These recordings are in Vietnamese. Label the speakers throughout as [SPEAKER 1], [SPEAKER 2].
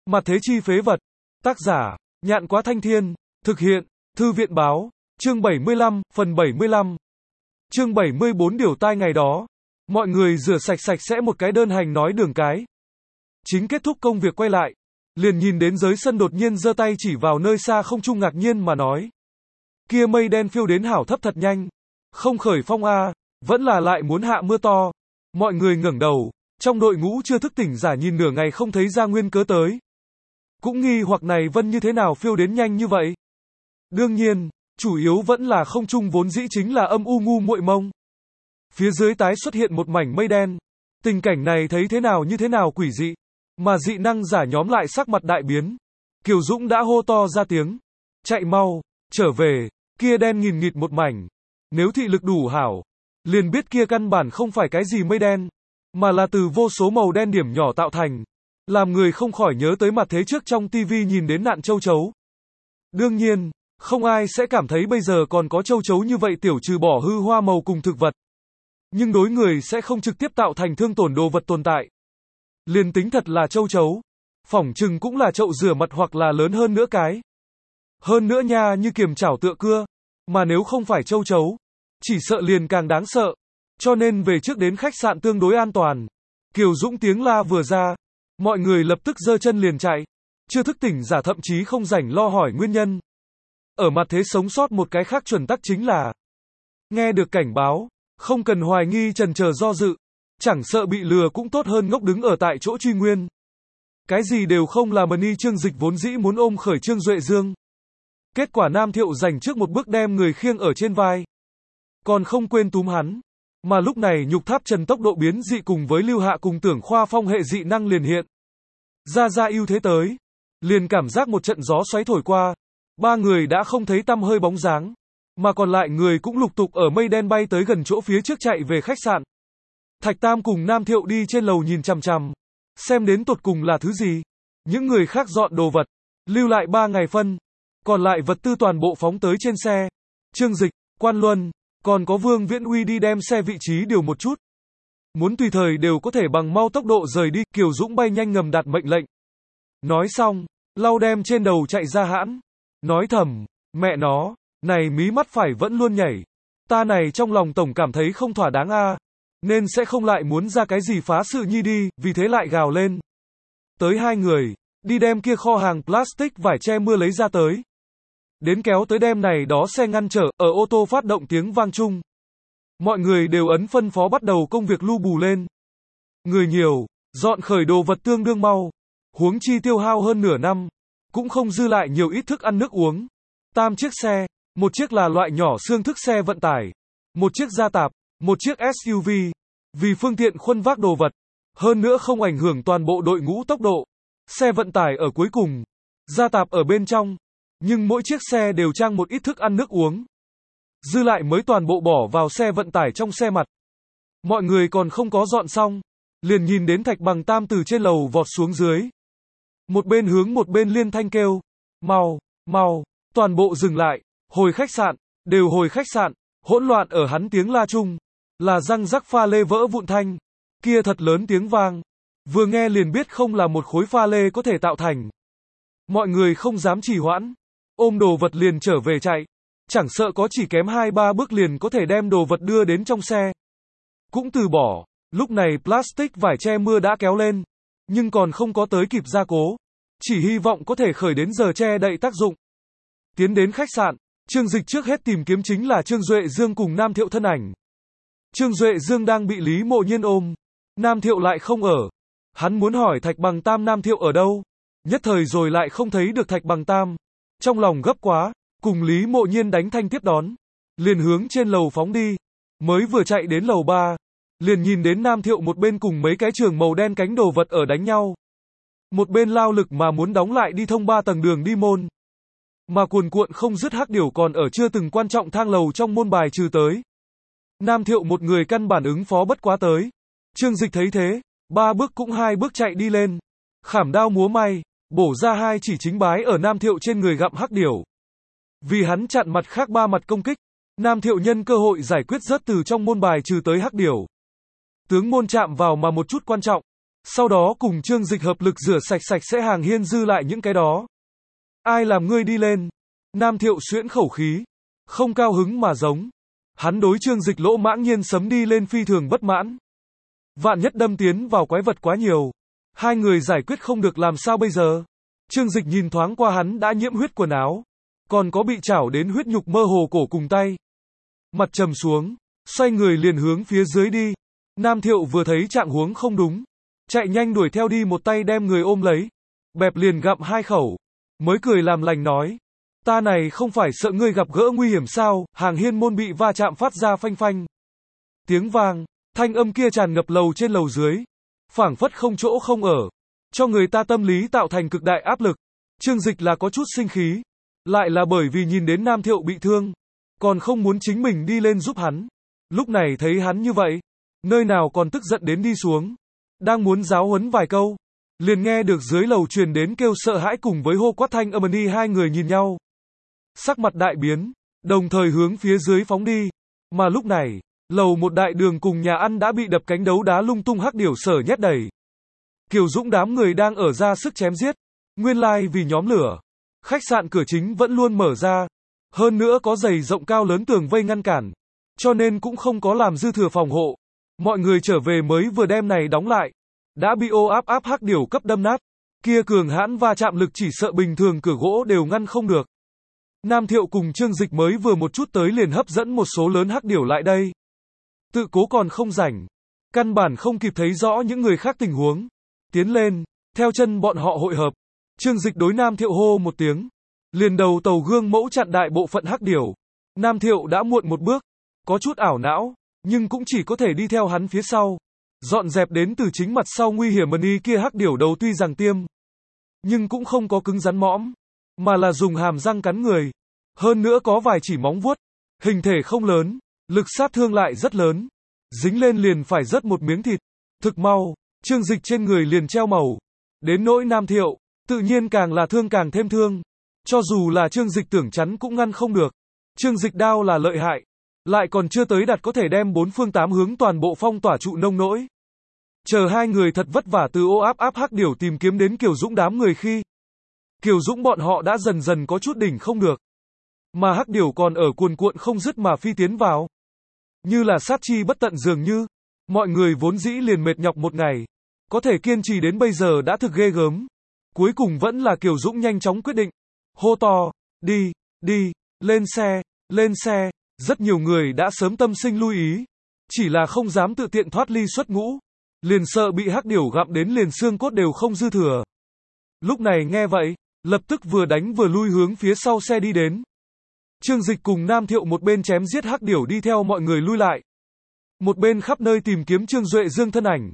[SPEAKER 1] Mặt thế chi phế vật. Tác giả, Nhạn Quá Thanh Thiên. Thực hiện, Thư viện Báo. Chương 75, phần 75. Chương 74 điều tai ngày đó. Mọi người rửa sạch sạch sẽ một cái đơn hành nói đường cái. Chính kết thúc công việc quay lại. Liền nhìn đến dưới sân đột nhiên giơ tay chỉ vào nơi xa không trung ngạc nhiên mà nói. Kia mây đen phiêu đến hảo thấp thật nhanh. Không khởi phong a, vẫn là lại muốn hạ mưa to. Mọi người ngẩng đầu, trong đội ngũ chưa thức tỉnh giả nhìn nửa ngày không thấy ra nguyên cớ tới. Cũng nghi hoặc này vân như thế nào phiêu đến nhanh như vậy. Đương nhiên, chủ yếu vẫn là không trung vốn dĩ chính là âm u ngu muội mông. Phía dưới tái xuất hiện một mảnh mây đen. Tình cảnh này thấy thế nào như thế nào quỷ dị. Mà dị năng giả nhóm lại sắc mặt đại biến. Kiều Dũng đã hô to ra tiếng. Chạy mau, trở về, kia đen nghìn nghịt một mảnh. Nếu thị lực đủ hảo, liền biết kia căn bản không phải cái gì mây đen, mà là từ vô số màu đen điểm nhỏ tạo thành. Làm người không khỏi nhớ tới mặt thế trước trong tivi nhìn đến nạn châu chấu. Đương nhiên, không ai sẽ cảm thấy bây giờ còn có châu chấu như vậy tiểu trừ bỏ hư hoa màu cùng thực vật. Nhưng đối người sẽ không trực tiếp tạo thành thương tổn đồ vật tồn tại. Liền tính thật là châu chấu, phỏng chừng cũng là chậu rửa mặt hoặc là lớn hơn nữa cái. Hơn nữa nha như kiềm chảo tựa cưa, mà nếu không phải châu chấu, chỉ sợ liền càng đáng sợ. Cho nên về trước đến khách sạn tương đối an toàn. Kiều Dũng tiếng la vừa ra, mọi người lập tức giơ chân liền chạy. Chưa thức tỉnh giả thậm chí không rảnh lo hỏi nguyên nhân. Ở mặt thế sống sót một cái khác chuẩn tắc chính là nghe được cảnh báo, không cần hoài nghi chần chờ do dự. Chẳng sợ bị lừa cũng tốt hơn ngốc đứng ở tại chỗ truy nguyên. Cái gì đều không là Mani Trương Dịch vốn dĩ muốn ôm khởi Trương Duệ Dương. Kết quả Nam Thiệu giành trước một bước đem người khiêng ở trên vai. Còn không quên túm hắn. Mà lúc này nhục tháp trần tốc độ biến dị cùng với Lưu Hạ cùng Tưởng Khoa phong hệ dị năng liền hiện. Ra ưu thế tới. Liền cảm giác một trận gió xoáy thổi qua. Ba người đã không thấy tăm hơi bóng dáng. Mà còn lại người cũng lục tục ở mây đen bay tới gần chỗ phía trước chạy về khách sạn. Thạch Tam cùng Nam Thiệu đi trên lầu nhìn chằm chằm. Xem đến tột cùng là thứ gì. Những người khác dọn đồ vật. Lưu lại 3 ngày phân. Còn lại vật tư toàn bộ phóng tới trên xe. Trương Dịch, Quan Luân, còn có Vương Viễn Uy đi đem xe vị trí điều một chút. Muốn tùy thời đều có thể bằng mau tốc độ rời đi. Kiều Dũng bay nhanh ngầm đạt mệnh lệnh. Nói xong, lau đem trên đầu chạy ra hãn. Nói thầm, mẹ nó, này mí mắt phải vẫn luôn nhảy. Ta này trong lòng tổng cảm thấy không thỏa đáng a, nên sẽ không lại muốn ra cái gì phá sự nhi đi, vì thế lại gào lên. Tới 2 người, đi đem kia kho hàng plastic vải che mưa lấy ra tới. Đến kéo tới đem này đó xe ngăn trở, ở ô tô phát động tiếng vang chung. Mọi người đều ấn phân phó bắt đầu công việc lu bù lên. Người nhiều, dọn khởi đồ vật tương đương mau. Huống chi tiêu hao hơn nửa năm, cũng không dư lại nhiều ít thức ăn nước uống. 3 chiếc xe, một chiếc là loại nhỏ xương thức xe vận tải, một chiếc gia tạp, một chiếc SUV, vì phương tiện khuân vác đồ vật, hơn nữa không ảnh hưởng toàn bộ đội ngũ tốc độ. Xe vận tải ở cuối cùng, gia tạp ở bên trong, nhưng mỗi chiếc xe đều trang một ít thức ăn nước uống. Dư lại mới toàn bộ bỏ vào xe vận tải trong xe mặt. Mọi người còn không có dọn xong, liền nhìn đến Thạch Bằng Tam từ trên lầu vọt xuống dưới. Một bên hướng một bên liên thanh kêu, mau, toàn bộ dừng lại, hồi khách sạn, đều hồi khách sạn, hỗn loạn ở hắn tiếng la chung, là răng rắc pha lê vỡ vụn thanh, kia thật lớn tiếng vang, vừa nghe liền biết không là một khối pha lê có thể tạo thành. Mọi người không dám trì hoãn, ôm đồ vật liền trở về chạy, chẳng sợ có chỉ kém 2-3 bước liền có thể đem đồ vật đưa đến trong xe. Cũng từ bỏ, lúc này plastic vải che mưa đã kéo lên, nhưng còn không có tới kịp gia cố, chỉ hy vọng có thể khởi đến giờ che đậy tác dụng. Tiến đến khách sạn, Trương Dịch trước hết tìm kiếm chính là Trương Duệ Dương cùng Nam Thiệu thân ảnh. Trương Duệ Dương đang bị Lý Mộ Nhiên ôm, Nam Thiệu lại không ở. Hắn muốn hỏi Thạch Bằng Tam Nam Thiệu ở đâu, nhất thời rồi lại không thấy được Thạch Bằng Tam. Trong lòng gấp quá, cùng Lý Mộ Nhiên đánh thanh tiếp đón, liền hướng trên lầu phóng đi. Mới vừa chạy đến lầu 3, liền nhìn đến Nam Thiệu một bên cùng mấy cái trường màu đen cánh đồ vật ở đánh nhau. Một bên lao lực mà muốn đóng lại đi thông 3 tầng đường đi môn. Mà cuồn cuộn không dứt hắc điểu còn ở chưa từng quan trọng thang lầu trong môn bài trừ tới. Nam Thiệu một người căn bản ứng phó bất quá tới. Trương Dịch thấy thế, 3 bước cũng 2 bước chạy đi lên. Khảm đao múa may, bổ ra 2 chỉ chính bái ở Nam Thiệu trên người gặm hắc điểu. Vì hắn chặn mặt khác 3 mặt công kích, Nam Thiệu nhân cơ hội giải quyết rớt từ trong môn bài trừ tới hắc điểu. Tướng môn chạm vào mà một chút quan trọng, Sau đó cùng Trương Dịch hợp lực rửa sạch sạch sẽ hàng hiên dư lại những cái đó. Ai làm ngươi đi lên? Nam Thiệu xuyễn khẩu khí. Không cao hứng mà giống. Hắn đối Trương Dịch lỗ mãng nhiên sấm đi lên phi thường bất mãn. Vạn nhất đâm tiến vào quái vật quá nhiều. Hai người giải quyết không được làm sao bây giờ? Trương Dịch nhìn thoáng qua hắn đã nhiễm huyết quần áo. Còn có bị chảo đến huyết nhục mơ hồ cổ cùng tay. Mặt trầm xuống. Xoay người liền hướng phía dưới đi. Nam Thiệu vừa thấy trạng huống không đúng. Chạy nhanh đuổi theo đi một tay đem người ôm lấy. Bẹp liền gặm hai khẩu. Mới cười làm lành nói. Ta này không phải sợ ngươi gặp gỡ nguy hiểm sao? Hàng hiên môn bị va chạm phát ra phanh phanh. Tiếng vang. Thanh âm kia tràn ngập lầu trên lầu dưới. Phảng phất không chỗ không ở. Cho người ta tâm lý tạo thành cực đại áp lực. Trương Dịch là có chút sinh khí. Lại là bởi vì nhìn đến Nam Thiệu bị thương. Còn không muốn chính mình đi lên giúp hắn. Lúc này thấy hắn như vậy. Nơi nào còn tức giận đến đi xuống. Đang muốn giáo huấn vài câu. Liền nghe được dưới lầu truyền đến kêu sợ hãi cùng với hô quát thanh âm đi, hai người nhìn nhau. Sắc mặt đại biến. Đồng thời hướng phía dưới phóng đi. Mà lúc này, lầu một đại đường cùng nhà ăn đã bị đập cánh đấu đá lung tung hắc điểu sở nhét đầy. Kiều Dũng đám người đang ở ra sức chém giết. Nguyên lai vì nhóm lửa. Khách sạn cửa chính vẫn luôn mở ra. Hơn nữa có dày rộng cao lớn tường vây ngăn cản. Cho nên cũng không có làm dư thừa phòng hộ. Mọi người trở về mới vừa đem này đóng lại. Đã bị ô áp áp hắc điểu cấp đâm nát. Kia cường hãn va chạm lực chỉ sợ bình thường cửa gỗ đều ngăn không được. Nam Thiệu cùng Trương Dịch mới vừa một chút tới liền hấp dẫn một số lớn hắc điểu lại đây. Tự cố còn không rảnh. Căn bản không kịp thấy rõ những người khác tình huống. Tiến lên, theo chân bọn họ hội hợp. Trương Dịch đối Nam Thiệu hô một tiếng. Liền đầu tàu gương mẫu chặn đại bộ phận hắc điểu. Nam Thiệu đã muộn một bước. Có chút ảo não, nhưng cũng chỉ có thể đi theo hắn phía sau. Dọn dẹp đến từ chính mặt sau nguy hiểm mần y kia hắc điểu đầu tuy rằng tiêm. Nhưng cũng không có cứng rắn mõm. Mà là dùng hàm răng cắn người. Hơn nữa có vài chỉ móng vuốt. Hình thể không lớn. Lực sát thương lại rất lớn. Dính lên liền phải rớt một miếng thịt. Thực mau, Trương Dịch trên người liền treo màu. Đến nỗi Nam Thiệu, tự nhiên càng là thương càng thêm thương. Cho dù là Trương Dịch tưởng chắn cũng ngăn không được. Trương Dịch đao là lợi hại. Lại còn chưa tới đặt có thể đem bốn phương tám hướng toàn bộ phong tỏa trụ nông nỗi. Chờ hai người thật vất vả từ ô áp áp hắc điểu tìm kiếm đến Kiều Dũng đám người khi. Kiều Dũng bọn họ đã dần dần có chút đỉnh không được. Mà hắc điểu còn ở cuồn cuộn không dứt mà phi tiến vào. Như là sát chi bất tận dường như. Mọi người vốn dĩ liền mệt nhọc một ngày. Có thể kiên trì đến bây giờ đã thực ghê gớm. Cuối cùng vẫn là Kiều Dũng nhanh chóng quyết định. Hô to, đi, đi, lên xe, lên xe. Rất nhiều người đã sớm tâm sinh lưu ý. Chỉ là không dám tự tiện thoát ly xuất ngũ. Liền sợ bị hắc điểu gặm đến liền xương cốt đều không dư thừa. Lúc này nghe vậy, lập tức vừa đánh vừa lui hướng phía sau xe đi đến. Trương Dịch cùng Nam Thiệu một bên chém giết hắc điểu đi theo mọi người lui lại. Một bên khắp nơi tìm kiếm Trương Duệ Dương thân ảnh.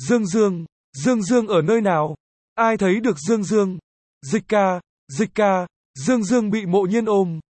[SPEAKER 1] Dương Dương ở nơi nào? Ai thấy được Dương Dương? Dịch ca, Dương Dương bị Mộ Nhiên ôm.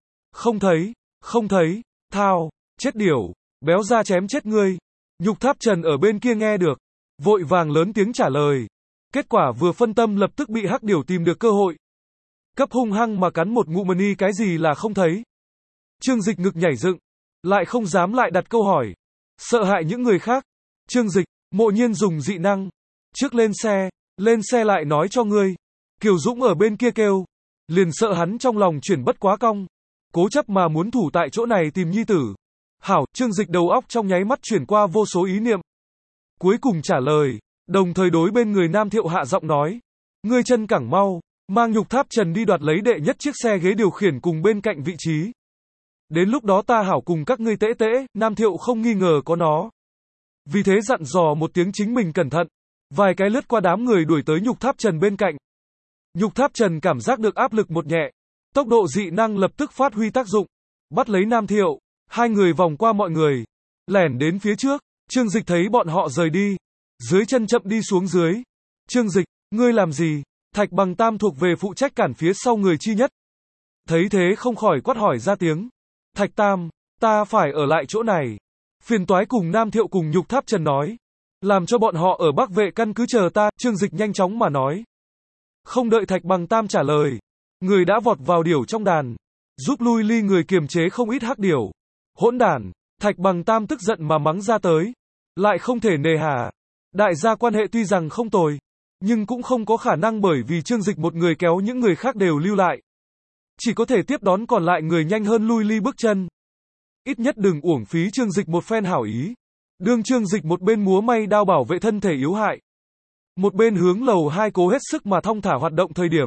[SPEAKER 1] Không thấy, thao, chết điểu, béo ra chém chết ngươi. Nhục Tháp Trần ở bên kia nghe được. Vội vàng lớn tiếng trả lời. Kết quả vừa phân tâm lập tức bị hắc điểu tìm được cơ hội. Cấp hung hăng mà cắn một ngụm mani cái gì là không thấy. Trương Dịch ngực nhảy dựng. Lại không dám lại đặt câu hỏi. Sợ hại những người khác. Trương Dịch, Mộ Nhiên dùng dị năng. Trước lên xe lại nói cho ngươi. Kiều Dũng ở bên kia kêu. Liền sợ hắn trong lòng chuyển bất quá cong. Cố chấp mà muốn thủ tại chỗ này tìm nhi tử. Hảo, Trương Dịch đầu óc trong nháy mắt chuyển qua vô số ý niệm. Cuối cùng trả lời, đồng thời đối bên người Nam Thiệu hạ giọng nói. Ngươi chân cẳng mau, mang Nhục Tháp Trần đi đoạt lấy đệ nhất chiếc xe ghế điều khiển cùng bên cạnh vị trí. Đến lúc đó ta hảo cùng các ngươi tễ tễ, Nam Thiệu không nghi ngờ có nó. Vì thế dặn dò một tiếng chính mình cẩn thận. Vài cái lướt qua đám người đuổi tới Nhục Tháp Trần bên cạnh. Nhục Tháp Trần cảm giác được áp lực một nhẹ. Tốc độ dị năng lập tức phát huy tác dụng. Bắt lấy Nam Thiệu. Hai người vòng qua mọi người. Lẻn đến phía trước. Trương Dịch thấy bọn họ rời đi. Dưới chân chậm đi xuống dưới. Trương Dịch, ngươi làm gì? Thạch Bằng Tam thuộc về phụ trách cản phía sau người chi nhất. Thấy thế không khỏi quát hỏi ra tiếng. Thạch Tam, ta phải ở lại chỗ này. Phiền toái cùng Nam Thiệu cùng Nhục Tháp Trần nói. Làm cho bọn họ ở Bắc Vệ căn cứ chờ ta. Trương Dịch nhanh chóng mà nói. Không đợi Thạch Bằng Tam trả lời. Người đã vọt vào điểu trong đàn. Giúp lui ly người kiềm chế không ít hắc điểu. Hỗn đản, Thạch Bằng Tam tức giận mà mắng ra tới. Lại không thể nề hà. Đại gia quan hệ tuy rằng không tồi, nhưng cũng không có khả năng bởi vì Trương Dịch một người kéo những người khác đều lưu lại. Chỉ có thể tiếp đón còn lại người nhanh hơn lui ly bước chân. Ít nhất đừng uổng phí Trương Dịch một phen hảo ý. Đương Trương Dịch một bên múa may đao bảo vệ thân thể yếu hại, một bên hướng lầu 2 cố hết sức mà thong thả hoạt động thời điểm.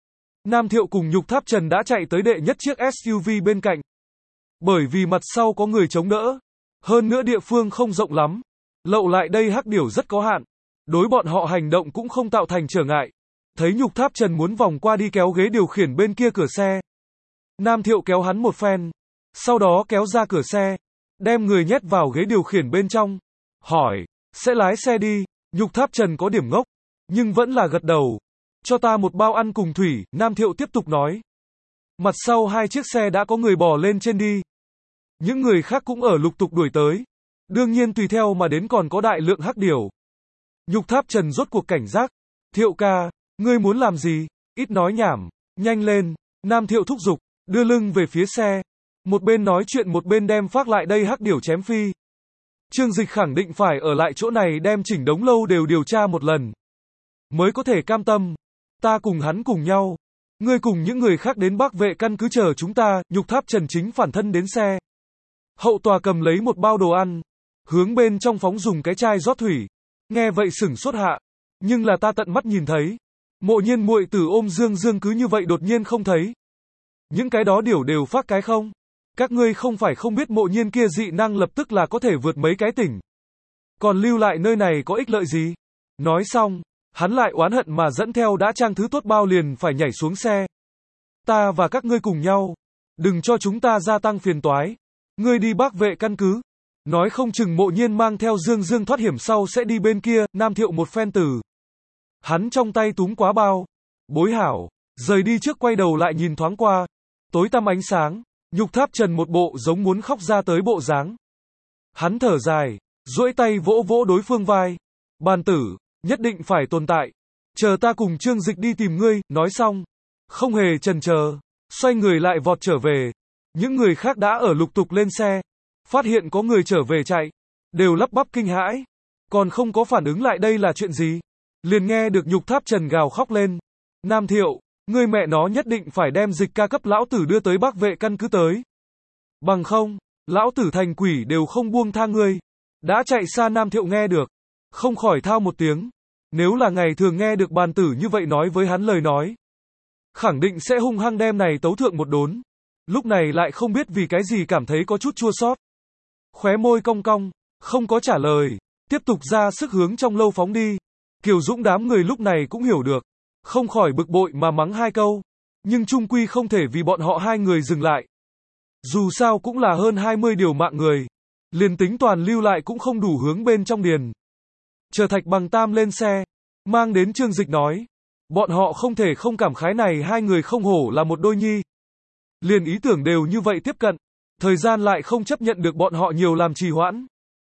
[SPEAKER 1] Nam Thiệu cùng Nhục Tháp Trần đã chạy tới đệ nhất chiếc SUV bên cạnh. Bởi vì mặt sau có người chống đỡ, hơn nữa địa phương không rộng lắm, lậu lại đây hắc điểu rất có hạn, đối bọn họ hành động cũng không tạo thành trở ngại. Thấy Nhục Tháp Trần muốn vòng qua đi kéo ghế điều khiển bên kia cửa xe, Nam Thiệu kéo hắn một phen, sau đó kéo ra cửa xe, đem người nhét vào ghế điều khiển bên trong, hỏi, sẽ lái xe đi. Nhục Tháp Trần có điểm ngốc, nhưng vẫn là gật đầu. Cho ta một bao ăn cùng thủy, Nam Thiệu tiếp tục nói. Mặt sau hai chiếc xe đã có người bò lên trên đi. Những người khác cũng ở lục tục đuổi tới. Đương nhiên tùy theo mà đến còn có đại lượng hắc điểu. Nhục Tháp Trần rốt cuộc cảnh giác. Thiệu ca, ngươi muốn làm gì? Ít nói nhảm, nhanh lên. Nam Thiệu thúc giục, đưa lưng về phía xe. Một bên nói chuyện một bên đem phát lại đây hắc điểu chém phi. Trương Dịch khẳng định phải ở lại chỗ này đem chỉnh đống lâu đều điều tra một lần. Mới có thể cam tâm. Ta cùng hắn cùng nhau. Ngươi cùng những người khác đến Bắc Vệ căn cứ chờ chúng ta. Nhục Tháp Trần chính phản thân đến xe. Hậu tòa cầm lấy một bao đồ ăn. Hướng bên trong phóng dùng cái chai rót thủy. Nghe vậy sửng sốt hạ. Nhưng là ta tận mắt nhìn thấy. Mộ Nhiên muội tử ôm Dương Dương cứ như vậy đột nhiên không thấy. Những cái đó điểu đều phát cái không? Các ngươi không phải không biết Mộ Nhiên kia dị năng lập tức là có thể vượt mấy cái tỉnh. Còn lưu lại nơi này có ích lợi gì? Nói xong, hắn lại oán hận mà dẫn theo đã trang thứ tốt bao liền phải nhảy xuống xe. Ta và các ngươi cùng nhau. Đừng cho chúng ta gia tăng phiền toái. Ngươi đi Bắc Vệ căn cứ. Nói không chừng Mộ Nhiên mang theo Dương Dương thoát hiểm sau sẽ đi bên kia. Nam Thiệu một phen từ. Hắn trong tay túm quá bao. Bối hảo. Rời đi trước quay đầu lại nhìn thoáng qua. Tối tăm ánh sáng. Nhục Tháp Trần một bộ giống muốn khóc ra tới bộ dáng. Hắn thở dài, duỗi tay vỗ vỗ đối phương vai. Bàn tử, nhất định phải tồn tại. Chờ ta cùng Trương Dịch đi tìm ngươi, nói xong. Không hề chần chờ, xoay người lại vọt trở về. Những người khác đã ở lục tục lên xe. Phát hiện có người trở về chạy. Đều lắp bắp kinh hãi. Còn không có phản ứng lại đây là chuyện gì. Liền nghe được Nhục Tháp Trần gào khóc lên. Nam Thiệu, ngươi mẹ nó nhất định phải đem Dịch ca cấp lão tử đưa tới Bắc Vệ căn cứ tới. Bằng không, lão tử thành quỷ đều không buông tha ngươi. Đã chạy xa Nam Thiệu nghe được. Không khỏi thao một tiếng. Nếu là ngày thường nghe được bàn tử như vậy nói với hắn lời nói. Khẳng định sẽ hung hăng đem này tấu thượng một đốn. Lúc này lại không biết vì cái gì cảm thấy có chút chua xót. Khóe môi cong cong, không có trả lời. Tiếp tục ra sức hướng trong lâu phóng đi. Kiều Dũng đám người lúc này cũng hiểu được. Không khỏi bực bội mà mắng hai câu. Nhưng chung quy không thể vì bọn họ hai người dừng lại. Dù sao cũng là hơn 20 điều mạng người. Liền tính toàn lưu lại cũng không đủ hướng bên trong điền. Chờ Thạch Bằng Tam lên xe. Mang đến Trương Dịch nói. Bọn họ không thể không cảm khái này hai người không hổ là một đôi nhi. Liền ý tưởng đều như vậy tiếp cận. Thời gian lại không chấp nhận được bọn họ nhiều làm trì hoãn.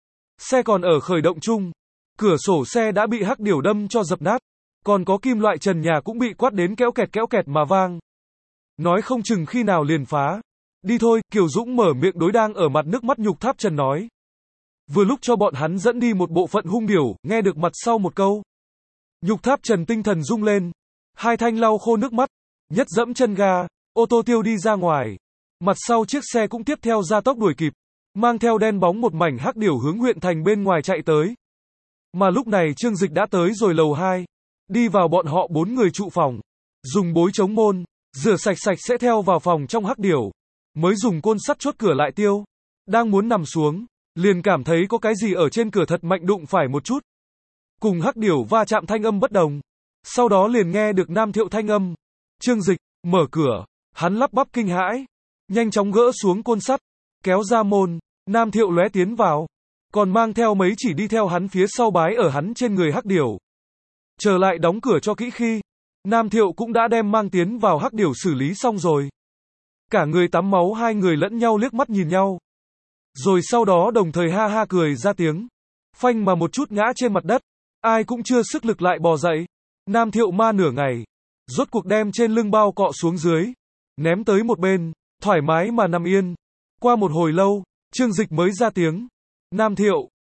[SPEAKER 1] Xe còn ở khởi động chung. Cửa sổ xe đã bị hắc điểu đâm cho dập nát. Còn có kim loại trần nhà cũng bị quát đến kéo kẹt mà vang. Nói không chừng khi nào liền phá. Đi thôi, Kiều Dũng mở miệng đối đang ở mặt nước mắt Nhục Tháp Trần nói. Vừa lúc cho bọn hắn dẫn đi một bộ phận hung điểu, nghe được mặt sau một câu. Nhục Tháp Trần tinh thần rung lên. Hai thanh lau khô nước mắt. Nhất dẫm chân ga, ô tô tiêu đi ra ngoài. Mặt sau chiếc xe cũng tiếp theo ra tốc đuổi kịp. Mang theo đen bóng một mảnh hắc điểu hướng huyện thành bên ngoài chạy tới. Mà lúc này Trương Dịch đã tới rồi lầu 2. Đi vào bọn họ 4 người trụ phòng. Dùng bối chống môn. Rửa sạch sẽ theo vào phòng trong hắc điểu. Mới dùng côn sắt chốt cửa lại tiêu. Đang muốn nằm xuống. Liền cảm thấy có cái gì ở trên cửa thật mạnh đụng phải một chút. Cùng hắc điểu va chạm thanh âm bất đồng. Sau đó liền nghe được Nam Thiệu thanh âm. Trương Dịch, mở cửa. Hắn lắp bắp kinh hãi. Nhanh chóng gỡ xuống côn sắt. Kéo ra môn. Nam Thiệu lóe tiến vào. Còn mang theo mấy chỉ đi theo hắn phía sau bái ở hắn trên người hắc điểu. Trở lại đóng cửa cho kỹ khi. Nam Thiệu cũng đã đem mang tiến vào hắc điểu xử lý xong rồi. Cả người tắm máu hai người lẫn nhau liếc mắt nhìn nhau. Rồi sau đó đồng thời ha ha cười ra tiếng. Phanh mà một chút ngã trên mặt đất. Ai cũng chưa sức lực lại bò dậy. Nam Thiệu ma nửa ngày. Rốt cuộc đem trên lưng bao cọ xuống dưới. Ném tới một bên. Thoải mái mà nằm yên. Qua một hồi lâu. Trương Dịch mới ra tiếng. Nam Thiệu,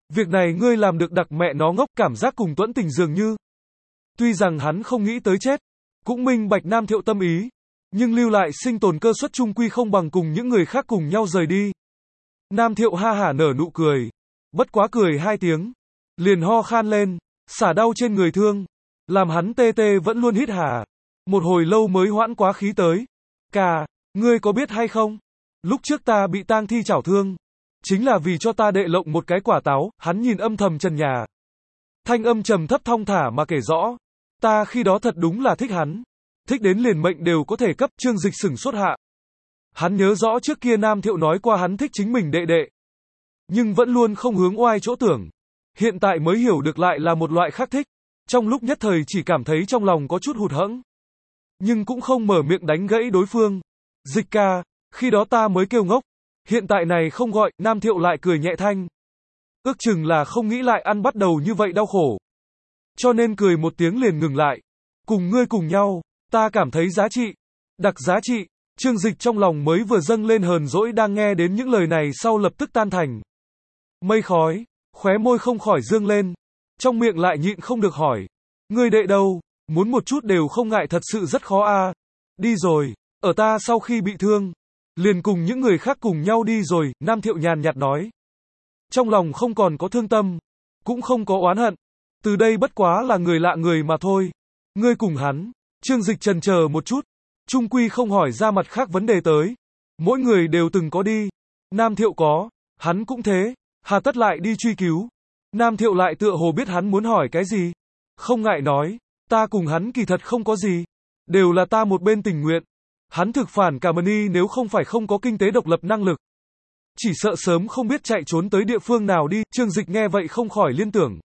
[SPEAKER 1] Việc này ngươi làm được đặc mẹ nó ngốc, cảm giác cùng Tuẫn Tình dường như. Tuy rằng hắn không nghĩ tới chết, cũng minh bạch Nam Thiệu tâm ý, nhưng lưu lại sinh tồn cơ suất chung quy không bằng cùng những người khác cùng nhau rời đi. Nam Thiệu ha hả nở nụ cười, bất quá cười 2 tiếng, liền ho khan lên, xả đau trên người thương, làm hắn tê tê vẫn luôn hít hà. Một hồi lâu mới hoãn quá khí tới. Ca, ngươi có biết hay không? Lúc trước ta bị tang thi chảo thương, chính là vì cho ta đệ lộng một cái quả táo. Hắn nhìn âm thầm trần nhà, thanh âm trầm thấp thong thả mà kể rõ. Ta khi đó thật đúng là thích hắn, thích đến liền mệnh đều có thể cấp. Trương Dịch sửng sốt hạ. Hắn nhớ rõ trước kia Nam Thiệu nói qua hắn thích chính mình đệ đệ, nhưng vẫn luôn không hướng oai chỗ tưởng. Hiện tại mới hiểu được lại là một loại khác thích. Trong lúc nhất thời chỉ cảm thấy trong lòng có chút hụt hẫng, nhưng cũng không mở miệng đánh gãy đối phương. Dịch ca, khi đó ta mới kêu ngốc, hiện tại này không gọi. Nam Thiệu lại cười nhẹ thanh. Ước chừng là không nghĩ lại ăn bắt đầu như vậy đau khổ, cho nên cười một tiếng liền ngừng lại. Cùng ngươi cùng nhau, ta cảm thấy giá trị, đặc giá trị. Trương Dịch trong lòng mới vừa dâng lên hờn dỗi, đang nghe đến những lời này sau lập tức tan thành mây khói, khóe môi không khỏi dương lên, trong miệng lại nhịn không được hỏi. Ngươi đệ đâu? Muốn một chút đều không ngại, thật sự rất khó a. Đi rồi, ở ta sau khi bị thương, liền cùng những người khác cùng nhau đi rồi. Nam Thiệu nhàn nhạt nói. Trong lòng không còn có thương tâm, cũng không có oán hận. Từ đây bất quá là người lạ người mà thôi. Ngươi cùng hắn. Trương Dịch chần chờ một chút, chung quy không hỏi ra mặt khác vấn đề tới. Mỗi người đều từng có đi. Nam Thiệu có, hắn cũng thế, hà tất lại đi truy cứu. Nam Thiệu lại tựa hồ biết hắn muốn hỏi cái gì, không ngại nói. Ta cùng hắn kỳ thật không có gì, đều là ta một bên tình nguyện. Hắn thực phản cả Mani, nếu không phải không có kinh tế độc lập năng lực, chỉ sợ sớm không biết chạy trốn tới địa phương nào đi. Trương Dịch nghe vậy không khỏi liên tưởng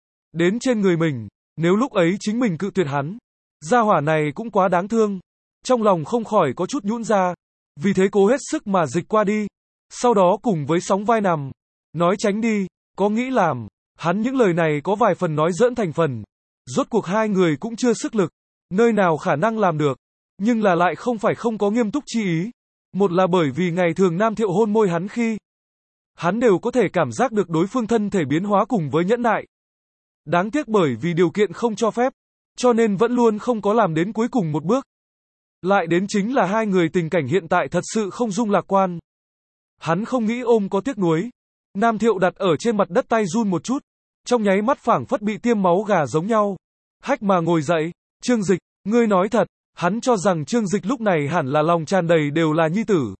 [SPEAKER 1] đến trên người mình, nếu lúc ấy chính mình cự tuyệt hắn, gia hỏa này cũng quá đáng thương. Trong lòng không khỏi có chút nhũn ra, vì thế cố hết sức mà dịch qua đi. Sau đó cùng với sóng vai nằm, nói tránh đi, có nghĩ làm. Hắn những lời này có vài phần nói giỡn thành phần. Rốt cuộc hai người cũng chưa sức lực, nơi nào khả năng làm được. Nhưng là lại không phải không có nghiêm túc chi ý. Một là bởi vì ngày thường Nam Thiệu hôn môi hắn khi, hắn đều có thể cảm giác được đối phương thân thể biến hóa cùng với nhẫn nại. Đáng tiếc bởi vì điều kiện không cho phép, cho nên vẫn luôn không có làm đến cuối cùng một bước. Lại đến chính là hai người tình cảnh hiện tại thật sự không dung lạc quan. Hắn không nghĩ ôm có tiếc nuối. Nam Thiệu đặt ở trên mặt đất tay run một chút, trong nháy mắt phảng phất bị tiêm máu gà giống nhau. Hách mà ngồi dậy. Trương Dịch, ngươi nói thật. Hắn cho rằng Trương Dịch lúc này hẳn là lòng tràn đầy đều là nhi tử.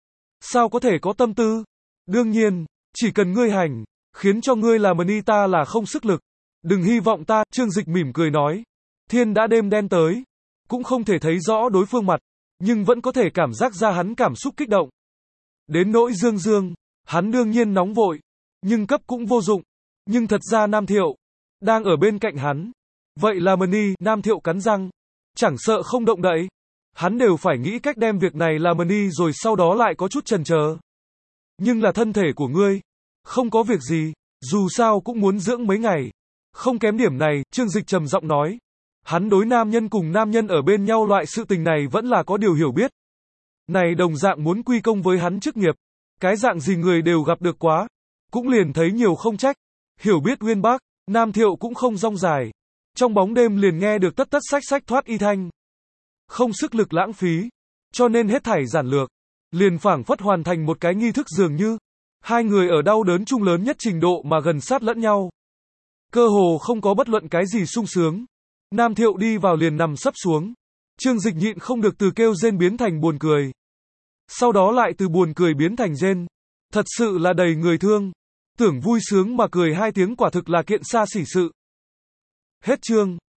[SPEAKER 1] Sao có thể có tâm tư? Đương nhiên, chỉ cần ngươi hành, khiến cho ngươi làm Mani ta là không sức lực. Đừng hy vọng ta. Trương Dịch mỉm cười nói. Thiên đã đêm đen tới, cũng không thể thấy rõ đối phương mặt, nhưng vẫn có thể cảm giác ra hắn cảm xúc kích động. Đến nỗi Dương Dương, hắn đương nhiên nóng vội, nhưng cấp cũng vô dụng. Nhưng thật ra Nam Thiệu đang ở bên cạnh hắn. Vậy là Mani. Nam Thiệu cắn răng, chẳng sợ không động đậy, hắn đều phải nghĩ cách đem việc này làm Mani, rồi sau đó lại có chút chần chờ. Nhưng là thân thể của ngươi, không có việc gì, dù sao cũng muốn dưỡng mấy ngày. Không kém điểm này. Trương Dịch trầm giọng nói. Hắn đối nam nhân cùng nam nhân ở bên nhau loại sự tình này vẫn là có điều hiểu biết. Này đồng dạng muốn quy công với hắn chức nghiệp. Cái dạng gì người đều gặp được quá, cũng liền thấy nhiều không trách. Hiểu biết uyên bác. Nam Thiệu cũng không rong dài. Trong bóng đêm liền nghe được tất tất sách sách thoát y thanh. Không sức lực lãng phí, cho nên hết thảy giản lược, liền phảng phất hoàn thành một cái nghi thức, dường như hai người ở đau đớn chung lớn nhất trình độ mà gần sát lẫn nhau. Cơ hồ không có bất luận cái gì sung sướng. Nam Thiệu đi vào liền nằm sấp xuống. Trương Dịch nhịn không được từ kêu rên biến thành buồn cười. Sau đó lại từ buồn cười biến thành rên. Thật sự là đầy người thương. Tưởng vui sướng mà cười 2 tiếng quả thực là kiện xa xỉ sự. Hết chương.